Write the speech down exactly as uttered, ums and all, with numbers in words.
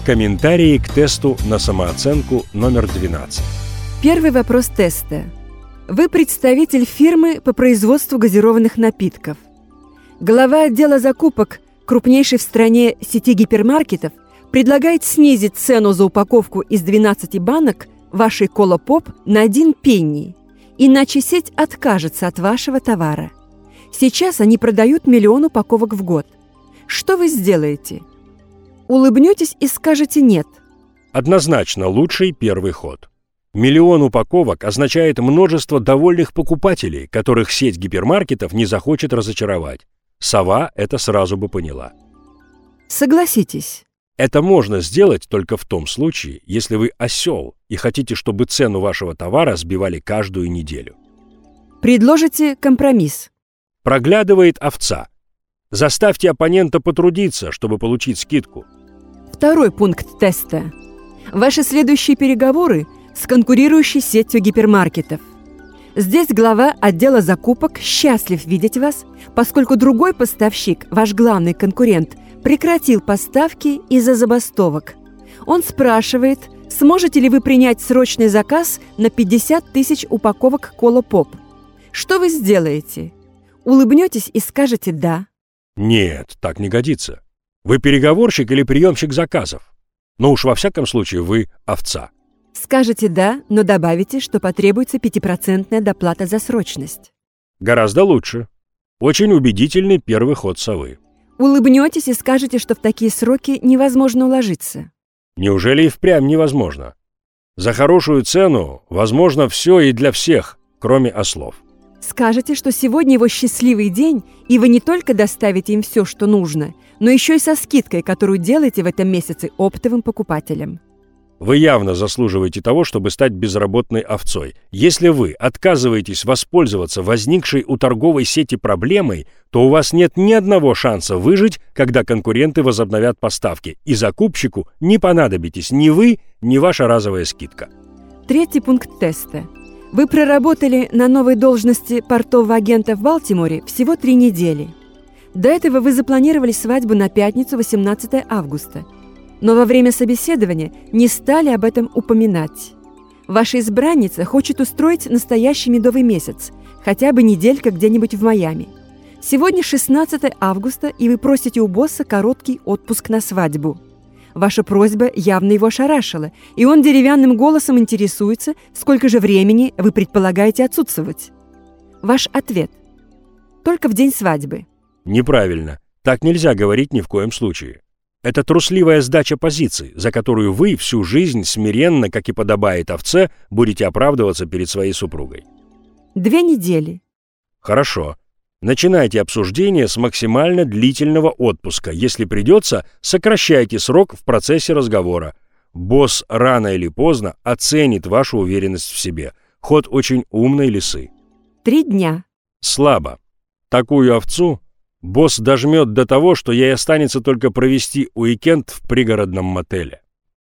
Комментарии к тесту на самооценку номер двенадцать. Первый вопрос теста. Вы представитель фирмы по производству газированных напитков. Глава отдела закупок крупнейшей в стране сети гипермаркетов предлагает снизить цену за упаковку из двенадцати банок вашей Кола Поп на один пенни, иначе сеть откажется от вашего товара. Сейчас они продают миллион упаковок в год. Что вы сделаете? Улыбнетесь и скажете «нет». Однозначно лучший первый ход. Миллион упаковок означает множество довольных покупателей, которых сеть гипермаркетов не захочет разочаровать. Сова это сразу бы поняла. Согласитесь. Это можно сделать только в том случае, если вы осел и хотите, чтобы цену вашего товара сбивали каждую неделю. Предложите компромисс. Проглядывает овца. Заставьте оппонента потрудиться, чтобы получить скидку. Второй пункт теста. Ваши следующие переговоры с конкурирующей сетью гипермаркетов. Здесь глава отдела закупок счастлив видеть вас, поскольку другой поставщик, ваш главный конкурент, прекратил поставки из-за забастовок. Он спрашивает, сможете ли вы принять срочный заказ на пятьдесят тысяч упаковок Кола Поп. Что вы сделаете? Улыбнетесь и скажете «да». Нет, так не годится. Вы переговорщик или приемщик заказов? Но уж во всяком случае вы овца. Скажете «да», но добавите, что потребуется пятипроцентная доплата за срочность. Гораздо лучше. Очень убедительный первый ход совы. Улыбнетесь и скажете, что в такие сроки невозможно уложиться. Неужели и впрямь невозможно? За хорошую цену возможно все и для всех, кроме ослов. Скажете, что сегодня его счастливый день, и вы не только доставите им все, что нужно, но еще и со скидкой, которую делаете в этом месяце оптовым покупателям. Вы явно заслуживаете того, чтобы стать безработной овцой. Если вы отказываетесь воспользоваться возникшей у торговой сети проблемой, то у вас нет ни одного шанса выжить, когда конкуренты возобновят поставки, и закупщику не понадобитесь ни вы, ни ваша разовая скидка. Третий пункт теста. Вы проработали на новой должности портового агента в Балтиморе всего три недели. До этого вы запланировали свадьбу на пятницу, восемнадцатое августа. Но во время собеседования не стали об этом упоминать. Ваша избранница хочет устроить настоящий медовый месяц, хотя бы неделька где-нибудь в Майами. Сегодня шестнадцатое августа, и вы просите у босса короткий отпуск на свадьбу. Ваша просьба явно его ошарашила, и он деревянным голосом интересуется, сколько же времени вы предполагаете отсутствовать. Ваш ответ. Только в день свадьбы. Неправильно. Так нельзя говорить ни в коем случае. Это трусливая сдача позиций, за которую вы всю жизнь смиренно, как и подобает овце, будете оправдываться перед своей супругой. Две недели. Хорошо. Начинайте обсуждение с максимально длительного отпуска. Если придется, сокращайте срок в процессе разговора. Босс рано или поздно оценит вашу уверенность в себе. Ход очень умной лисы. Три дня. Слабо. Такую овцу босс дожмет до того, что ей останется только провести уикенд в пригородном мотеле.